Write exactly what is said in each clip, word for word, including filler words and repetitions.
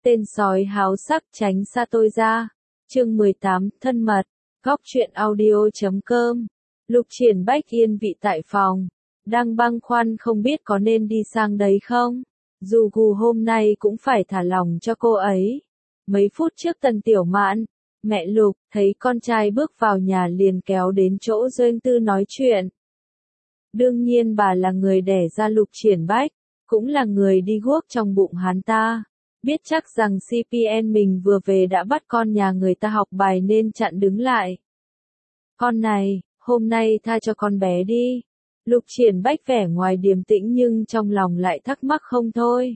Tên sói háo sắc tránh xa tôi ra. Chương mười tám, thân mật. Góc truyện audio chấm com. Lục Triển Bách yên vị tại phòng, đang băn khoăn không biết có nên đi sang đấy không. Dù gù hôm nay cũng phải thả lòng cho cô ấy. Mấy phút trước Tần Tiểu Mạn, mẹ Lục, thấy con trai bước vào nhà liền kéo đến chỗ Doanh Tư nói chuyện. Đương nhiên bà là người đẻ ra Lục Triển Bách, cũng là người đi guốc trong bụng hắn ta. Biết chắc rằng xê pê en mình vừa về đã bắt con nhà người ta học bài nên chặn đứng lại. Con này, hôm nay tha cho con bé đi. Lục Triển Bách vẻ ngoài điềm tĩnh nhưng trong lòng lại thắc mắc không thôi.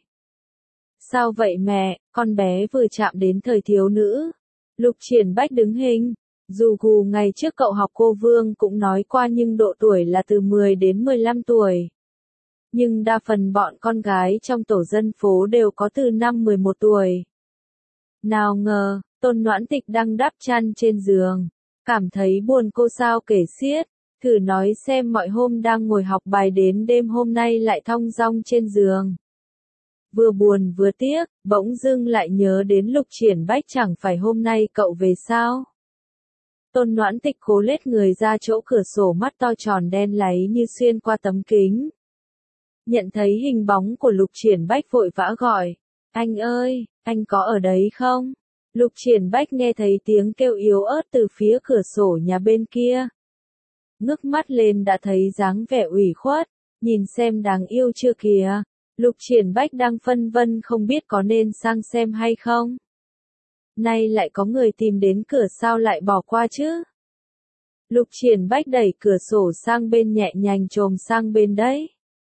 Sao vậy mẹ, con bé vừa chạm đến thời thiếu nữ. Lục Triển Bách đứng hình. Dù gù ngày trước cậu học cô Vương cũng nói qua nhưng độ tuổi là từ mười đến mười lăm tuổi. Nhưng đa phần bọn con gái trong tổ dân phố đều có từ năm mười một tuổi. Nào ngờ, Tôn Noãn Tịch đang đắp chăn trên giường. Cảm thấy buồn cô sao kể xiết. Thử nói xem mọi hôm đang ngồi học bài đến đêm hôm nay lại thong dong trên giường. Vừa buồn vừa tiếc, bỗng dưng lại nhớ đến Lục Triển Bách chẳng phải hôm nay cậu về sao. Tôn Noãn Tịch cố lết người ra chỗ cửa sổ mắt to tròn đen láy như xuyên qua tấm kính. Nhận thấy hình bóng của Lục Triển Bách vội vã gọi. Anh ơi, anh có ở đấy không? Lục Triển Bách nghe thấy tiếng kêu yếu ớt từ phía cửa sổ nhà bên kia. Ngước mắt lên đã thấy dáng vẻ ủy khuất, nhìn xem đáng yêu chưa kìa. Lục Triển Bách đang phân vân không biết có nên sang xem hay không. Nay lại có người tìm đến cửa sao lại bỏ qua chứ? Lục Triển Bách đẩy cửa sổ sang bên nhẹ nhàng chồm sang bên đấy.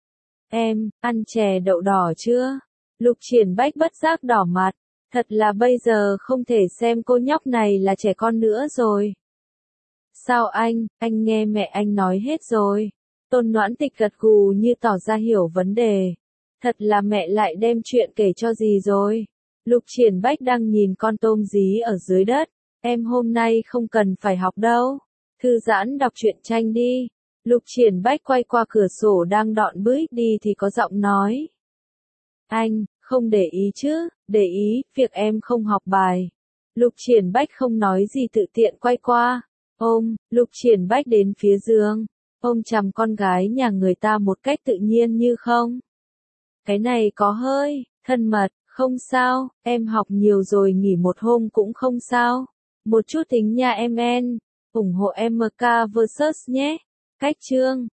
Em, ăn chè đậu đỏ chưa? Lục Triển Bách bất giác đỏ mặt. Thật là bây giờ không thể xem cô nhóc này là trẻ con nữa rồi. Sao anh, anh nghe mẹ anh nói hết rồi. Tôn Noãn Tịch gật gù như tỏ ra hiểu vấn đề. Thật là mẹ lại đem chuyện kể cho gì rồi. Lục Triển Bách đang nhìn con tôm dí ở dưới đất. Em hôm nay không cần phải học đâu. Thư giãn đọc truyện tranh đi. Lục Triển Bách quay qua cửa sổ đang đọn bước đi thì có giọng nói. Anh, không để ý chứ, để ý, việc em không học bài. Lục Triển Bách không nói gì tự tiện quay qua. Ôm, Lục Triển Bách đến phía giường. Ôm chằm con gái nhà người ta một cách tự nhiên như không. Cái này có hơi, thân mật, không sao, em học nhiều rồi nghỉ một hôm cũng không sao. Một chút tính nha em en, ủng hộ em em ca versus nhé. Cách chương.